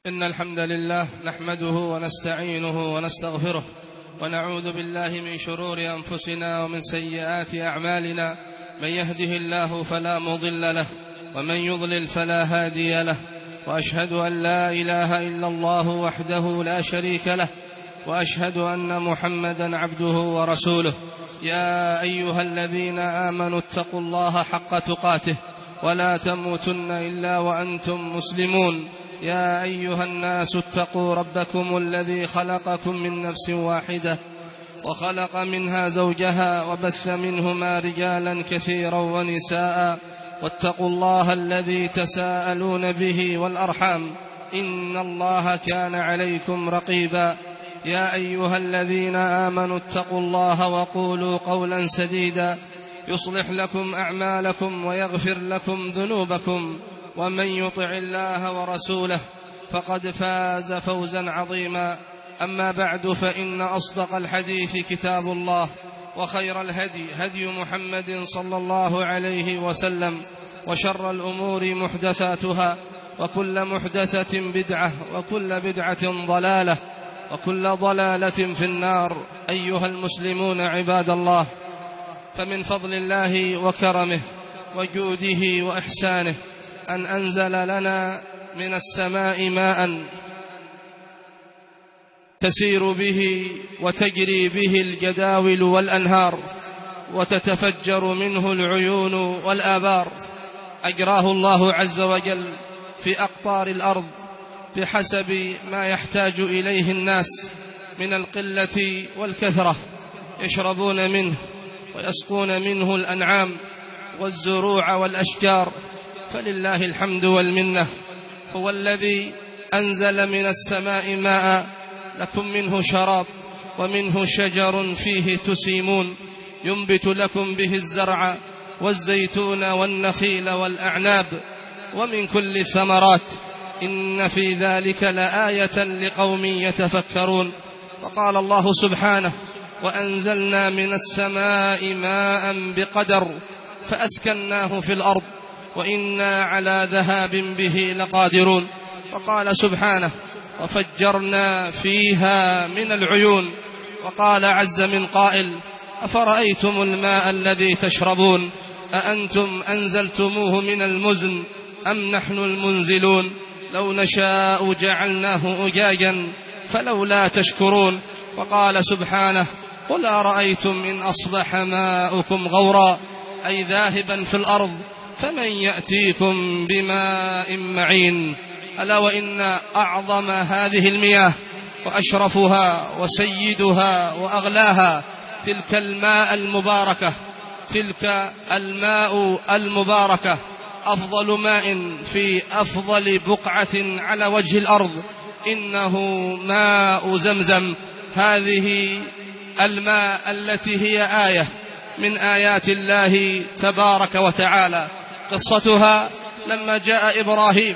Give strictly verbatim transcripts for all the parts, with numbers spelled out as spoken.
إن الحمد لله نحمده ونستعينه ونستغفره ونعوذ بالله من شرور أنفسنا ومن سيئات أعمالنا. من يهده الله فلا مضل له ومن يضلل فلا هادي له، وأشهد أن لا إله إلا الله وحده لا شريك له، وأشهد أن محمدا عبده ورسوله. يا أيها الذين آمنوا اتقوا الله حق تقاته ولا تموتن إلا وأنتم مسلمون. يا أيها الناس اتقوا ربكم الذي خلقكم من نفس واحدة وخلق منها زوجها وبث منهما رجالا كثيرا ونساء، واتقوا الله الذي تساءلون به والأرحام إن الله كان عليكم رقيبا. يا أيها الذين آمنوا اتقوا الله وقولوا قولا سديدا يصلح لكم أعمالكم ويغفر لكم ذنوبكم، ومن يطع الله ورسوله فقد فاز فوزا عظيما. أما بعد، فإن أصدق الحديث كتاب الله، وخير الهدي هدي محمد صلى الله عليه وسلم، وشر الأمور محدثاتها، وكل محدثة بدعة، وكل بدعة ضلالة، وكل ضلالة في النار. أيها المسلمون عباد الله، فمن فضل الله وكرمه وجوده وإحسانه أن أنزل لنا من السماء ماء تسير به وتجري به الجداول والأنهار، وتتفجر منه العيون والآبار. أجراه الله عز وجل في أقطار الأرض بحسب ما يحتاج إليه الناس من القلة والكثرة، يشربون منه ويسقون منه الأنعام والزروع والأشجار. فلله الحمد والمنة، هو الذي أنزل من السماء ماء لكم منه شراب، ومنه شجر فيه تسيمون، ينبت لكم به الزرع والزيتون والنخيل والأعناب، ومن كل الثمرات، إن في ذلك لآية لقوم يتفكرون. وقال الله سبحانه: وأنزلنا من السماء ماء بقدر فأسكناه في الأرض وإنا على ذهاب به لقادرون. وقال سبحانه: وفجرنا فيها من العيون. وقال عز من قائل: أفرأيتم الماء الذي تشربون أأنتم أنزلتموه من المزن أم نحن المنزلون لو نشاء جعلناه أجاجا فلولا تشكرون. وقال سبحانه: قل أرأيتم إن أصبح ماؤكم غورا أي ذاهبا في الأرض فمن يأتيكم بماء معين. ألا وإن أعظم هذه المياه وأشرفها وسيدها وأغلاها تلك الماء المباركة، تلك الماء المباركة، أفضل ماء في أفضل بقعة على وجه الأرض، إنه ماء زمزم. هذه الماء التي هي آية من آيات الله تبارك وتعالى. قصتها لما جاء إبراهيم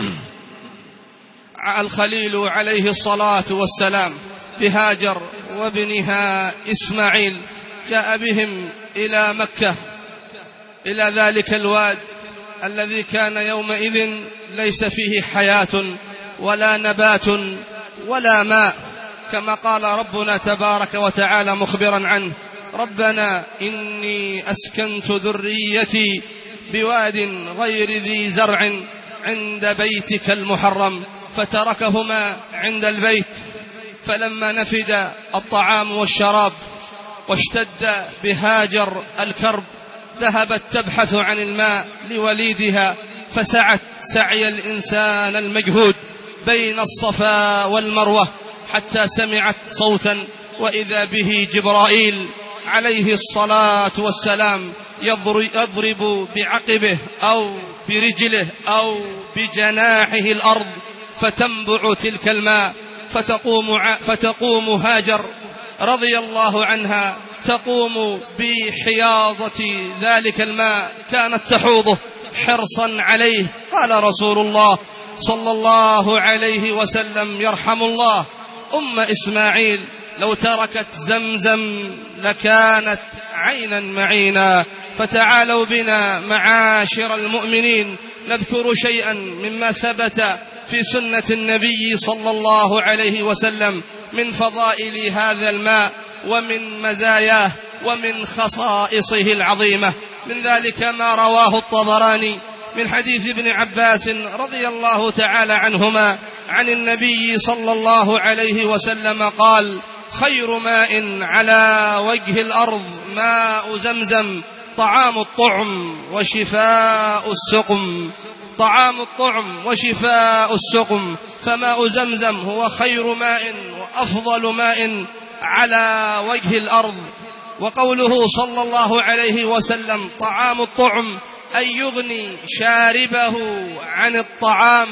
الخليل عليه الصلاة والسلام بهاجر وابنها إسماعيل، جاء بهم إلى مكة، إلى ذلك الواد الذي كان يومئذ ليس فيه حياة ولا نبات ولا ماء، كما قال ربنا تبارك وتعالى مخبرا عنه: ربنا إني أسكنت ذريتي بواد غير ذي زرع عند بيتك المحرم فتركهما عند البيت. فلما نفد الطعام والشراب واشتد بهاجر الكرب، ذهبت تبحث عن الماء لوليدها، فسعت سعي الإنسان المجهود بين الصفا والمروة حتى سمعت صوتا، وإذا به جبرائيل عليه الصلاة والسلام يضرب بعقبه أو برجله أو بجناحه الأرض، فتنبع تلك الماء، فتقوم, فتقوم هاجر رضي الله عنها تقوم بحياضة ذلك الماء، كانت تحوضه حرصا عليه. قال رسول الله صلى الله عليه وسلم: يرحم الله أم إسماعيل، لو تركت زمزم لكانت عينا معينا. فتعالوا بنا معاشر المؤمنين نذكر شيئا مما ثبت في سنة النبي صلى الله عليه وسلم من فضائل هذا الماء ومن مزاياه ومن خصائصه العظيمة. من ذلك ما رواه الطبراني من حديث ابن عباس رضي الله تعالى عنهما عن النبي صلى الله عليه وسلم قال: خير ماء على وجه الأرض ماء زمزم طعام الطعم وشفاء السقم. طعام الطعم وشفاء السقم، فماء زمزم هو خير ماء وأفضل ماء على وجه الأرض. وقوله صلى الله عليه وسلم طعام الطعم أي يغني شاربه عن الطعام،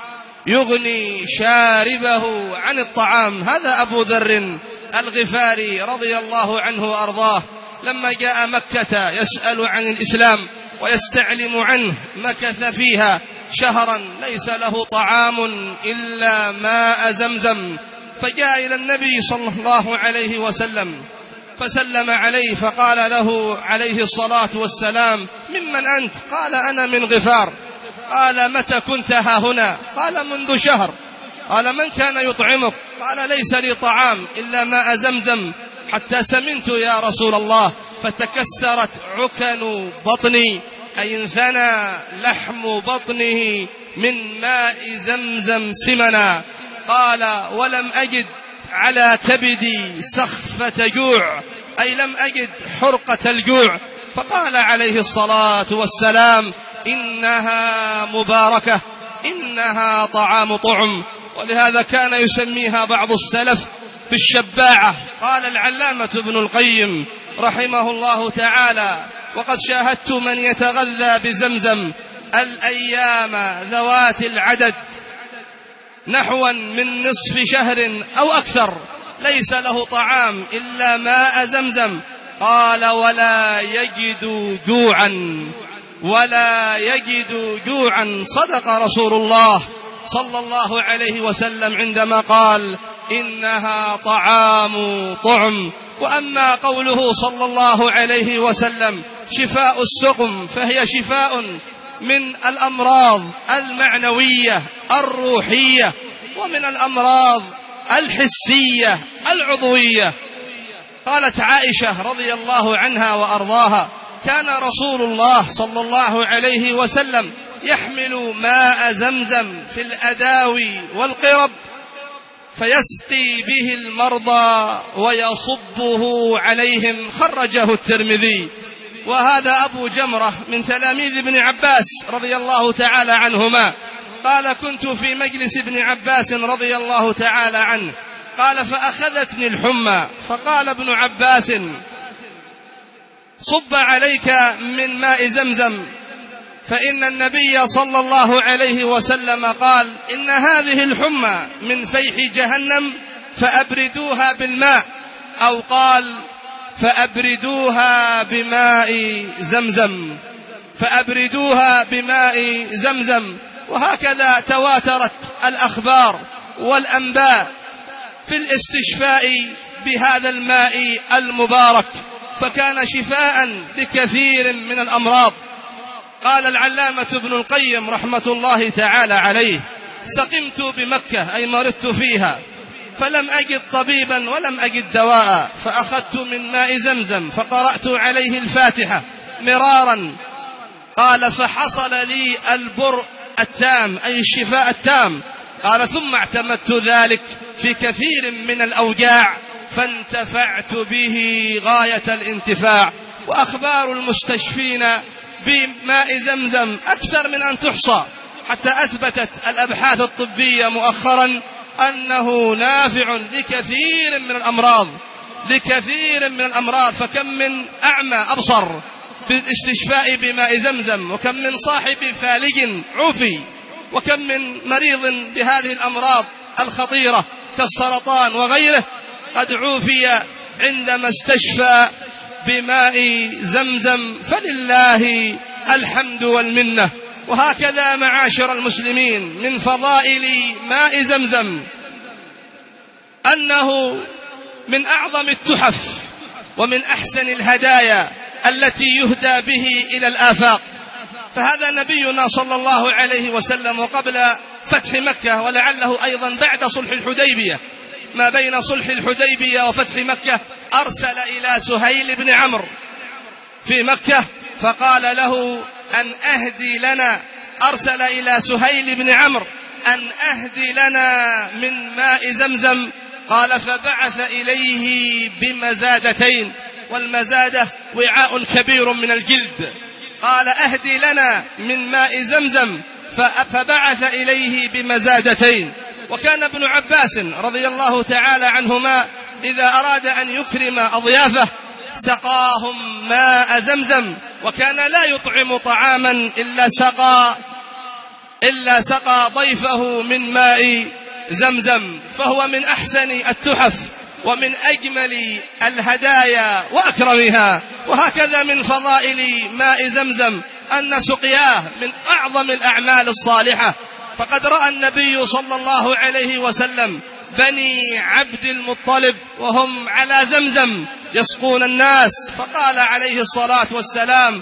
يغني شاربه عن الطعام. هذا أبو ذر الغفاري رضي الله عنه وأرضاه لما جاء مكة يسأل عن الإسلام ويستعلم عنه، مكث فيها شهرا ليس له طعام إلا ماء زمزم، فجاء إلى النبي صلى الله عليه وسلم فسلم عليه فقال له عليه الصلاة والسلام: ممن أنت؟ قال: أنا من غفار. قال: متى كنت ها هنا؟ قال: منذ شهر. قال: من كان يطعمك؟ قال: ليس لي طعام إلا ماء زمزم حتى سمنت يا رسول الله، فتكسرت عكن بطني، أي انثنى لحم بطنه من ماء زمزم سمنا. قال: ولم أجد على كبدي سخفة جوع، أي لم أجد حرقة الجوع. فقال عليه الصلاة والسلام: إنها مباركة، إنها طعام طعم. ولهذا كان يسميها بعض السلف بالشباعة. قال العلامة ابن القيم رحمه الله تعالى: وقد شاهدت من يتغذى بزمزم الأيام ذوات العدد نحوا من نصف شهر أو أكثر ليس له طعام إلا ماء زمزم. قال: ولا يجد جوعا، ولا يجد جوعا. صدق رسول الله صلى الله عليه وسلم عندما قال: إنها طعام طعم. وأما قوله صلى الله عليه وسلم شفاء السقم، فهي شفاء من الأمراض المعنوية الروحية ومن الأمراض الحسية العضوية. قالت عائشة رضي الله عنها وأرضاها: كان رسول الله صلى الله عليه وسلم يحمل ماء زمزم في الأداوي والقرب فيسقي به المرضى ويصبه عليهم. خرجه الترمذي. وهذا أبو جمرة من تلاميذ ابن عباس رضي الله تعالى عنهما قال: كنت في مجلس ابن عباس رضي الله تعالى عنه، قال: فأخذتني الحمى، فقال ابن عباس: صب عليك من ماء زمزم، فإن النبي صلى الله عليه وسلم قال: إن هذه الحمى من فيح جهنم فأبردوها بالماء، أو قال: فأبردوها بماء زمزم، فأبردوها بماء زمزم. وهكذا تواترت الأخبار والأنباء في الاستشفاء بهذا الماء المبارك، فكان شفاء لكثير من الأمراض. قال العلامة ابن القيم رحمة الله تعالى عليه: سقمت بمكة، أي مرضت فيها، فلم أجد طبيبا ولم أجد دواء، فأخذت من ماء زمزم فقرأت عليه الفاتحة مرارا. قال: فحصل لي البرء التام، أي الشفاء التام. قال: ثم اعتمدت ذلك في كثير من الأوجاع فانتفعت به غاية الانتفاع. وأخبار المستشفين بماء زمزم أكثر من أن تحصى، حتى أثبتت الأبحاث الطبية مؤخرا أنه نافع لكثير من الأمراض، لكثير من الأمراض. فكم من أعمى أبصر بالاستشفاء بماء زمزم، وكم من صاحب فالج عوفي، وكم من مريض بهذه الأمراض الخطيرة كالسرطان وغيره قد عوفي عندما استشفى بماء زمزم. فلله الحمد والمنة. وهكذا معاشر المسلمين من فضائل ماء زمزم أنه من أعظم التحف ومن أحسن الهدايا التي يهدى به إلى الآفاق. فهذا نبينا صلى الله عليه وسلم وقبل فتح مكة، ولعله أيضا بعد صلح الحديبية، ما بين صلح الحديبية وفتح مكة، أرسل إلى سهيل بن عمرو في مكة فقال له أن أهدي لنا، أرسل إلى سهيل بن عمرو أن أهدي لنا من ماء زمزم. قال فبعث إليه بمزادتين، والمزادة وعاء كبير من الجلد. قال أهدي لنا من ماء زمزم، فبعث إليه بمزادتين. وكان ابن عباس رضي الله تعالى عنهما إذا أراد أن يكرم أضيافه سقاهم ماء زمزم، وكان لا يطعم طعاما إلا سقى إلا سقى ضيفه من ماء زمزم. فهو من أحسن التحف ومن أجمل الهدايا وأكرمها. وهكذا من فضائل ماء زمزم أن سقياه من أعظم الأعمال الصالحة. فقد رأى النبي صلى الله عليه وسلم بني عبد المطلب وهم على زمزم يسقون الناس، فقال عليه الصلاة والسلام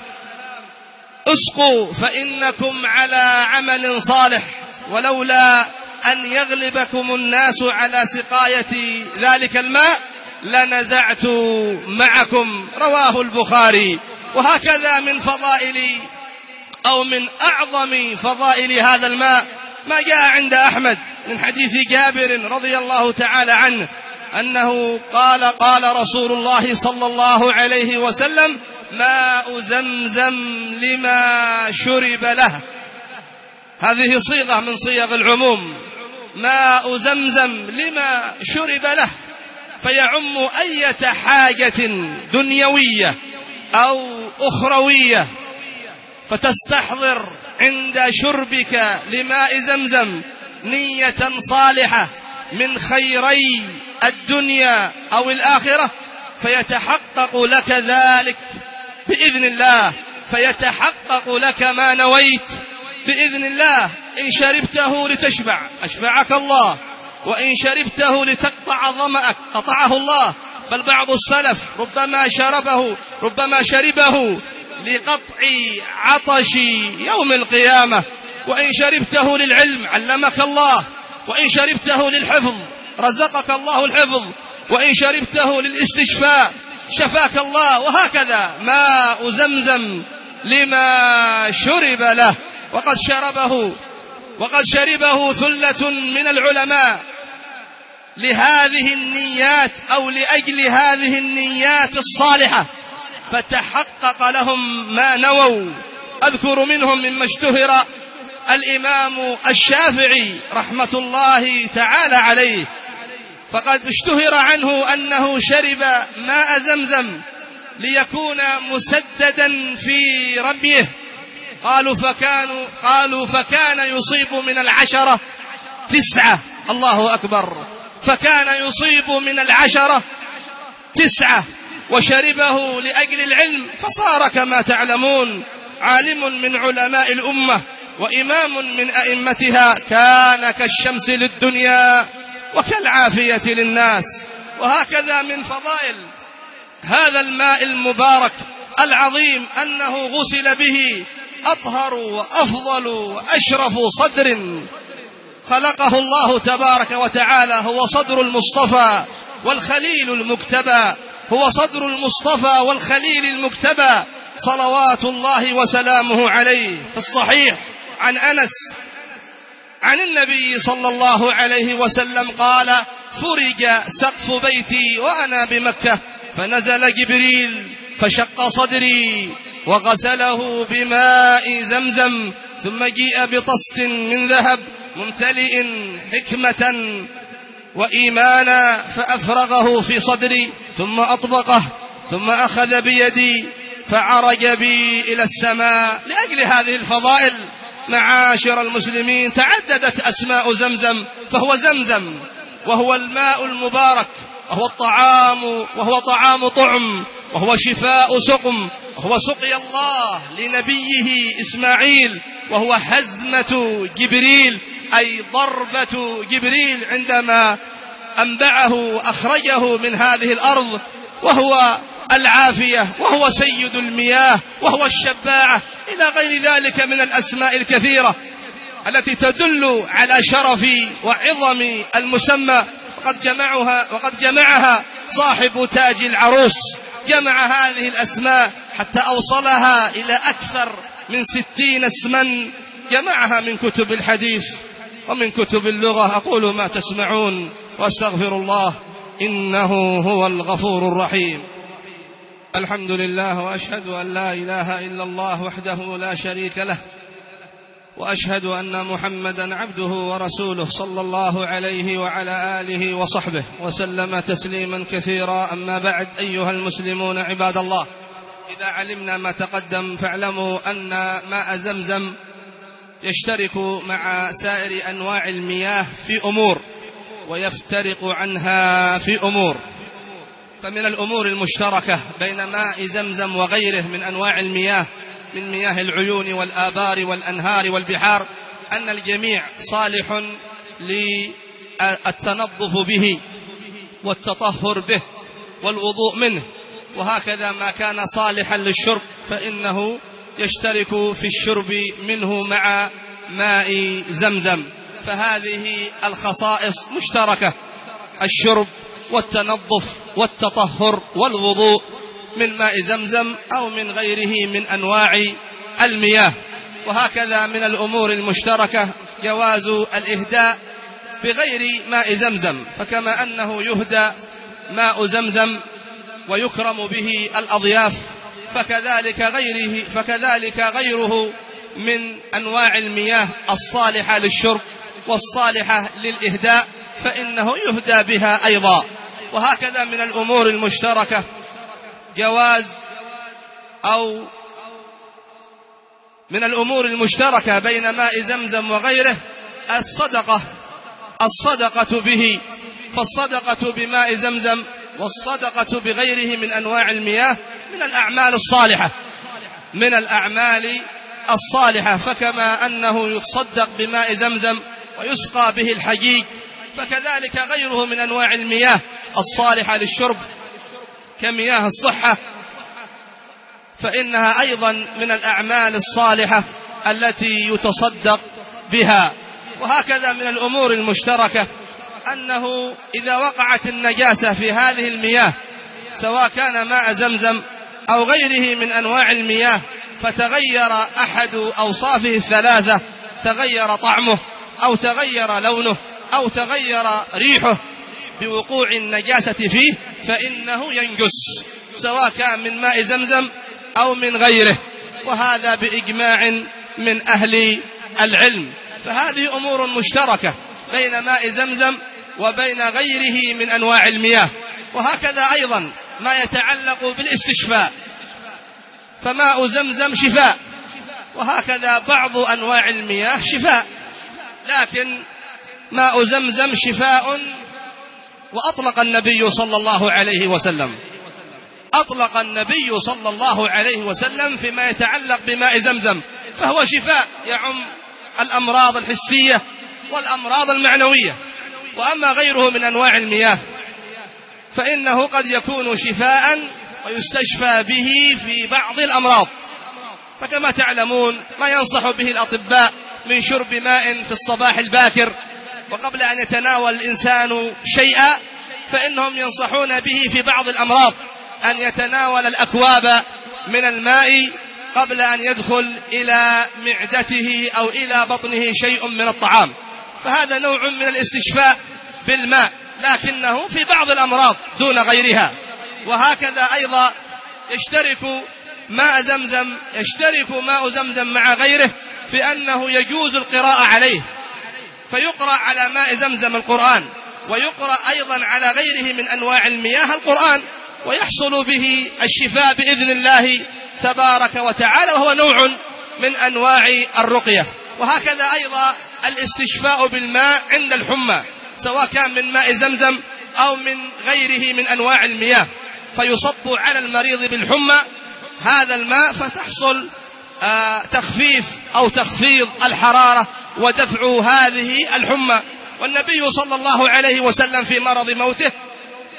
اسقوا فإنكم على عمل صالح، ولولا أن يغلبكم الناس على سقاية ذلك الماء لنزعت معكم، رواه البخاري. وهكذا من فضائل أو من أعظم فضائل هذا الماء ما جاء عند أحمد من حديث جابر رضي الله تعالى عنه أنه قال قال رسول الله صلى الله عليه وسلم ماء زمزم لما شرب له. هذه صيغة من صيغ العموم، ماء زمزم لما شرب له، فيعم أية حاجة دنيوية أو أخروية، فتستحضر عند شربك لماء زمزم نية صالحة من خيري الدنيا أو الآخرة، فيتحقق لك ذلك بإذن الله، فيتحقق لك ما نويت بإذن الله. إن شربته لتشبع أشبعك الله، وإن شربته لتقطع ظمأك قطعه الله. بل بعض السلف ربما شربه ربما شربه لقطع عطش يوم القيامة. وإن شربته للعلم علمك الله، وإن شربته للحفظ رزقك الله الحفظ، وإن شربته للاستشفاء شفاك الله. وهكذا ماء زمزم لما شرب له. وقد شربه وقد شربه ثلة من العلماء لهذه النيات أو لأجل هذه النيات الصالحة، فتحقق لهم ما نووا. أذكر منهم مما اشتهر الإمام الشافعي رحمة الله تعالى عليه، فقد اشتهر عنه أنه شرب ماء زمزم ليكون مسددا في رميه. قالوا فكانوا قالوا فكان يصيب من العشرة تسعة، الله أكبر، فكان يصيب من العشرة تسعة، وشربه لأجل العلم فصار كما تعلمون عالم من علماء الأمة وإمام من أئمتها، كان كالشمس للدنيا وكالعافية للناس. وهكذا من فضائل هذا الماء المبارك العظيم أنه غسل به أطهر وأفضل وأشرف صدر خلقه الله تبارك وتعالى، هو صدر المصطفى والخليل المجتبى، هو صدر المصطفى والخليل المجتبى صلوات الله وسلامه عليه. في الصحيح عن أنس عن النبي صلى الله عليه وسلم قال فرج سقف بيتي وأنا بمكة، فنزل جبريل فشق صدري وغسله بماء زمزم، ثم جيء بطست من ذهب ممتلئ حكمة وإيمانا فأفرغه في صدري، ثم أطبقه، ثم أخذ بيدي فعرج بي إلى السماء. لأجل هذه الفضائل معاشر المسلمين تعددت أسماء زمزم، فهو زمزم وهو الماء المبارك، وهو الطعام وهو طعام طعم، وهو شفاء سقم، وهو سقي الله لنبيه إسماعيل، وهو هزمة جبريل أي ضربة جبريل عندما أنبعه أخرجه من هذه الأرض، وهو العافية، وهو سيد المياه، وهو الشباعة، إلى غير ذلك من الأسماء الكثيرة التي تدل على شرف وعظم المسمى. وقد جمعها وقد جمعها صاحب تاج العروس، جمع هذه الأسماء حتى أوصلها إلى أكثر من ستين اسما، جمعها من كتب الحديث ومن كتب اللغة. أقول ما تسمعون وأستغفر الله إنه هو الغفور الرحيم. الحمد لله، وأشهد أن لا إله إلا الله وحده لا شريك له، وأشهد أن محمدا عبده ورسوله صلى الله عليه وعلى آله وصحبه وسلم تسليما كثيرا. أما بعد، أيها المسلمون عباد الله، إذا علمنا ما تقدم فاعلموا أن ماء زمزم يشترك مع سائر أنواع المياه في أمور، ويفترق عنها في أمور. فمن الأمور المشتركة بين ماء زمزم وغيره من أنواع المياه من مياه العيون والآبار والأنهار والبحار أن الجميع صالح للتنظف به والتطهر به والوضوء منه، وهكذا ما كان صالحا للشرب فإنه يشترك في الشرب منه مع ماء زمزم. فهذه الخصائص مشتركة: الشرب والتنظف والتطهر والوضوء من ماء زمزم أو من غيره من أنواع المياه. وهكذا من الأمور المشتركة جواز الإهداء بغير ماء زمزم، فكما أنه يهدى ماء زمزم ويكرم به الأضياف فكذلك غيره فكذلك غيره من أنواع المياه الصالحة للشرب والصالحة للإهداء فإنه يهدى بها أيضا. وهكذا من الأمور المشتركة جواز أو من الأمور المشتركة بين ماء زمزم وغيره الصدقة الصدقة به. فالصدقة بماء زمزم والصدقة بغيره من أنواع المياه من الأعمال الصالحة من الأعمال الصالحة فكما أنه يتصدق بماء زمزم ويسقى به الحجيج فكذلك غيره من أنواع المياه الصالحة للشرب كمياه الصحة فإنها أيضا من الأعمال الصالحة التي يتصدق بها. وهكذا من الأمور المشتركة أنه إذا وقعت النجاسة في هذه المياه سواء كان ماء زمزم أو غيره من أنواع المياه فتغير أحد أوصافه الثلاثة، تغير طعمه أو تغير لونه أو تغير ريحه بوقوع النجاسة فيه فإنه ينجس سواء كان من ماء زمزم أو من غيره، وهذا بإجماع من أهل العلم. فهذه أمور مشتركة بين ماء زمزم وبين غيره من أنواع المياه. وهكذا أيضا ما يتعلق بالاستشفاء، فماء زمزم شفاء، وهكذا بعض أنواع المياه شفاء، لكن ماء زمزم شفاء. وأطلق النبي صلى الله عليه وسلم أطلق النبي صلى الله عليه وسلم فيما يتعلق بماء زمزم، فهو شفاء يعم الأمراض الحسية والأمراض المعنوية. وأما غيره من أنواع المياه فإنه قد يكون شفاء ويستشفى به في بعض الأمراض، فكما تعلمون ما ينصح به الأطباء من شرب ماء في الصباح الباكر وقبل أن يتناول الإنسان شيئا فإنهم ينصحون به في بعض الأمراض أن يتناول الأكواب من الماء قبل أن يدخل إلى معدته أو إلى بطنه شيء من الطعام، فهذا نوع من الاستشفاء بالماء لكنه في بعض الأمراض دون غيرها. وهكذا أيضا يشترك ماء زمزم يشترك ماء زمزم مع غيره في أنه يجوز القراءة عليه، فيقرأ على ماء زمزم القرآن ويقرأ أيضا على غيره من أنواع المياه القرآن ويحصل به الشفاء بإذن الله تبارك وتعالى، وهو نوع من أنواع الرقية. وهكذا أيضا الاستشفاء بالماء عند الحمى سواء كان من ماء زمزم أو من غيره من أنواع المياه، فيصب على المريض بالحمى هذا الماء فتحصل آه تخفيف أو تخفيض الحرارة ودفع هذه الحمى. والنبي صلى الله عليه وسلم في مرض موته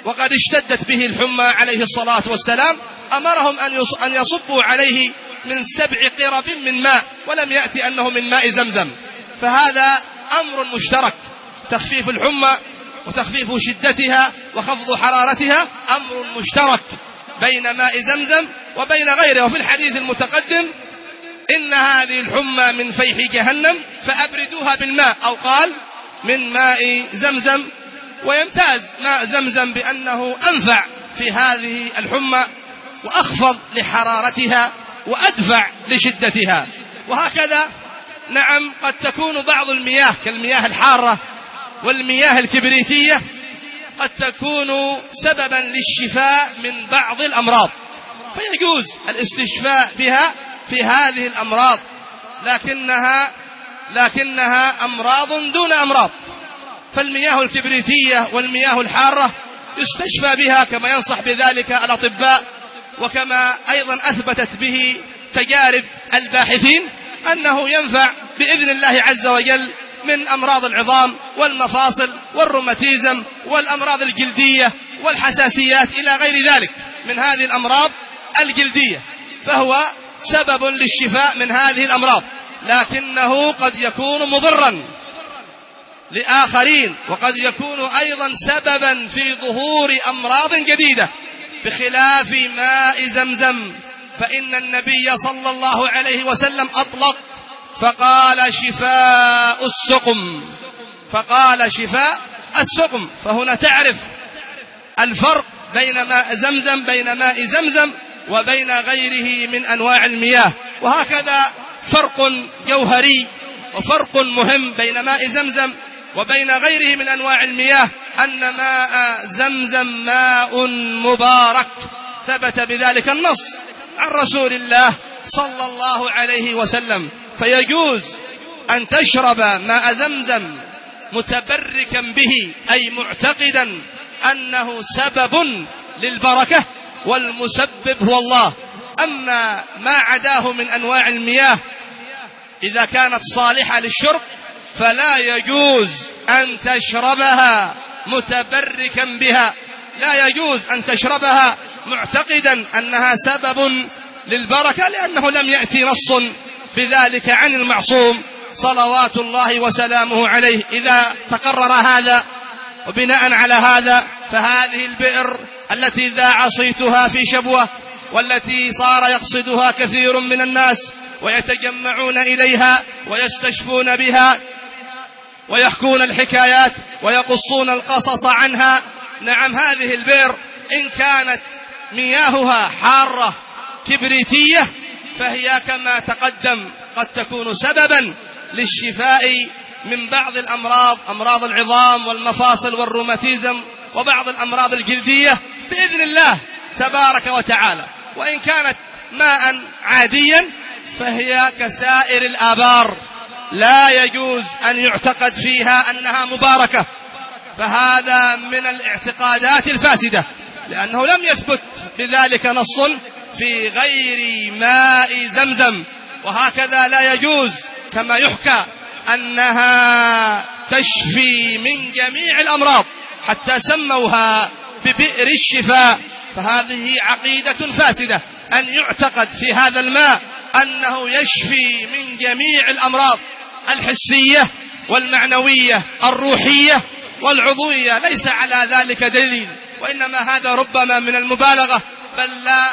وقد اشتدت به الحمى عليه الصلاة والسلام أمرهم أن يصبوا عليه من سبع قرب من ماء، ولم يأتي أنه من ماء زمزم. فهذا أمر مشترك، تخفيف الحمى وتخفيف شدتها وخفض حرارتها أمر مشترك بين ماء زمزم وبين غيره. وفي الحديث المتقدم إن هذه الحمى من فيح جهنم فأبردوها بالماء، أو قال من ماء زمزم. ويمتاز ماء زمزم بأنه أنفع في هذه الحمى وأخفض لحرارتها وأدفع لشدتها. وهكذا نعم قد تكون بعض المياه كالمياه الحارة والمياه الكبريتية قد تكون سببا للشفاء من بعض الأمراض، فيجوز الاستشفاء بها في هذه الأمراض، لكنها لكنها أمراض دون أمراض. فالمياه الكبريتية والمياه الحارة يستشفى بها كما ينصح بذلك الأطباء، وكما أيضا أثبتت به تجارب الباحثين أنه ينفع بإذن الله عز وجل من أمراض العظام والمفاصل والروماتيزم والأمراض الجلدية والحساسيات إلى غير ذلك من هذه الأمراض الجلدية، فهو سبب للشفاء من هذه الأمراض، لكنه قد يكون مضرا لآخرين، وقد يكون أيضا سببا في ظهور أمراض جديدة بخلاف ماء زمزم. فإن النبي صلى الله عليه وسلم أطلق فقال شفاء السقم، فقال شفاء السقم. فهنا تعرف الفرق بين ماء زمزم بين ماء زمزم وبين غيره من أنواع المياه. وهكذا فرق جوهري وفرق مهم بين ماء زمزم وبين غيره من أنواع المياه، أن ماء زمزم ماء مبارك، ثبت بذلك النص عن رسول الله صلى الله عليه وسلم. فيجوز أن تشرب ماء زمزم متبركا به، أي معتقدا أنه سبب للبركة والمسبب هو الله. أما ما عداه من أنواع المياه إذا كانت صالحة للشرب فلا يجوز أن تشربها متبركا بها، لا يجوز أن تشربها معتقدا أنها سبب للبركة، لأنه لم يأتي نص بذلك عن المعصوم صلوات الله وسلامه عليه. إذا تقرر هذا وبناء على هذا فهذه البئر التي ذاع صيتها في شبوة والتي صار يقصدها كثير من الناس ويتجمعون إليها ويستشفون بها ويحكون الحكايات ويقصون القصص عنها، نعم هذه البئر إن كانت مياهها حارة كبريتية فهي كما تقدم قد تكون سببا للشفاء من بعض الأمراض، أمراض العظام والمفاصل والروماتيزم وبعض الأمراض الجلدية بإذن الله تبارك وتعالى. وإن كانت ماء عاديا فهي كسائر الآبار، لا يجوز أن يعتقد فيها أنها مباركة، فهذا من الاعتقادات الفاسدة، لأنه لم يثبت بذلك نص في غير ماء زمزم. وهكذا لا يجوز كما يحكى أنها تشفي من جميع الأمراض حتى سموها ببئر الشفاء، فهذه عقيدة فاسدة أن يعتقد في هذا الماء أنه يشفي من جميع الأمراض الحسية والمعنوية الروحية والعضوية، ليس على ذلك دليل، وإنما هذا ربما من المبالغة، بل لا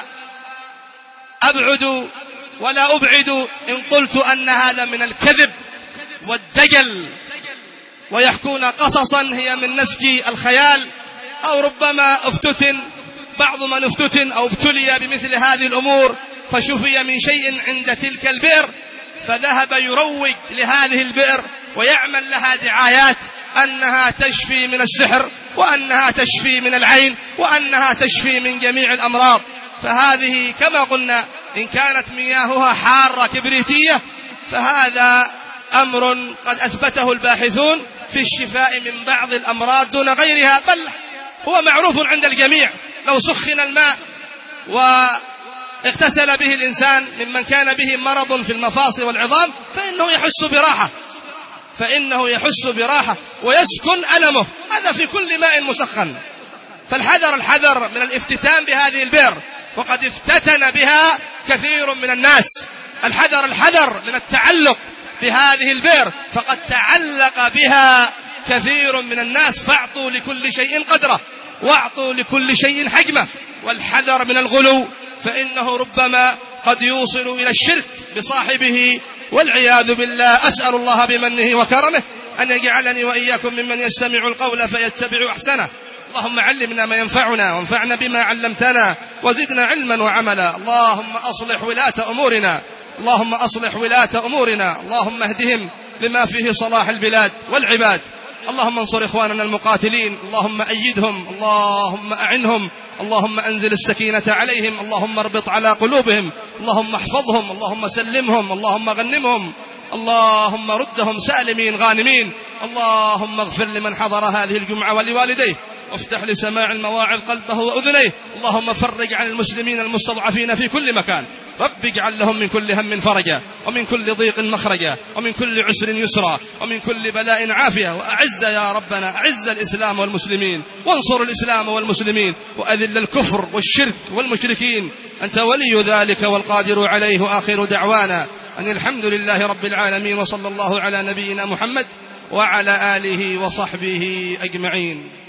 أبعد ولا أبعد إن قلت أن هذا من الكذب والدجل، ويحكون قصصا هي من نسج الخيال، أو ربما افتتن بعض من افتتن أو ابتلي بمثل هذه الأمور فشفي من شيء عند تلك البئر فذهب يروج لهذه البئر ويعمل لها دعايات أنها تشفي من السحر وأنها تشفي من العين وأنها تشفي من جميع الأمراض. فهذه كما قلنا إن كانت مياهها حارة كبريتية فهذا أمر قد أثبته الباحثون في الشفاء من بعض الأمراض دون غيرها، بل هو معروف عند الجميع. لو سخن الماء واغتسل به الإنسان ممن كان به مرض في المفاصل والعظام فإنه يحس براحة فإنه يحس براحة ويسكن ألمه، هذا في كل ماء مسخن. فالحذر الحذر من الافتتان بهذه البئر، وقد افتتن بها كثير من الناس. الحذر الحذر من التعلق بهذه البئر، فقد تعلق بها كثير من الناس. فاعطوا لكل شيء قدره، واعطوا لكل شيء حجمه. والحذر من الغلو، فإنه ربما قد يوصل إلى الشرك بصاحبه والعياذ بالله. أسأل الله بمنه وكرمه أن يجعلني وإياكم ممن يستمع القول فيتبع أحسنه. اللهم علمنا ما ينفعنا، وانفعنا بما علمتنا، وزدنا علما وعملا. اللهم أصلح ولاة أمورنا، اللهم أصلح ولاة أمورنا، اللهم اهدهم لما فيه صلاح البلاد والعباد. اللهم انصر إخواننا المقاتلين، اللهم أيدهم، اللهم أعنهم، اللهم أنزل السكينة عليهم، اللهم اربط على قلوبهم، اللهم احفظهم، اللهم سلمهم، اللهم غنمهم، اللهم ردهم سالمين غانمين. اللهم اغفر لمن حضر هذه الجمعة ولوالديه، وافتح لسماع المواعظ قلبه وأذنيه. اللهم فرج عن المسلمين المستضعفين في كل مكان، رب اجعل لهم من كل هم فرجا، ومن كل ضيق مخرجا، ومن كل عسر يسرا، ومن كل بلاء عافية. وأعز يا ربنا، أعز الإسلام والمسلمين، وانصر الإسلام والمسلمين، وأذل الكفر والشرك والمشركين. أنت ولي ذلك والقادر عليه. وآخر دعوانا أن الحمد لله رب العالمين، وصلى الله على نبينا محمد وعلى آله وصحبه أجمعين.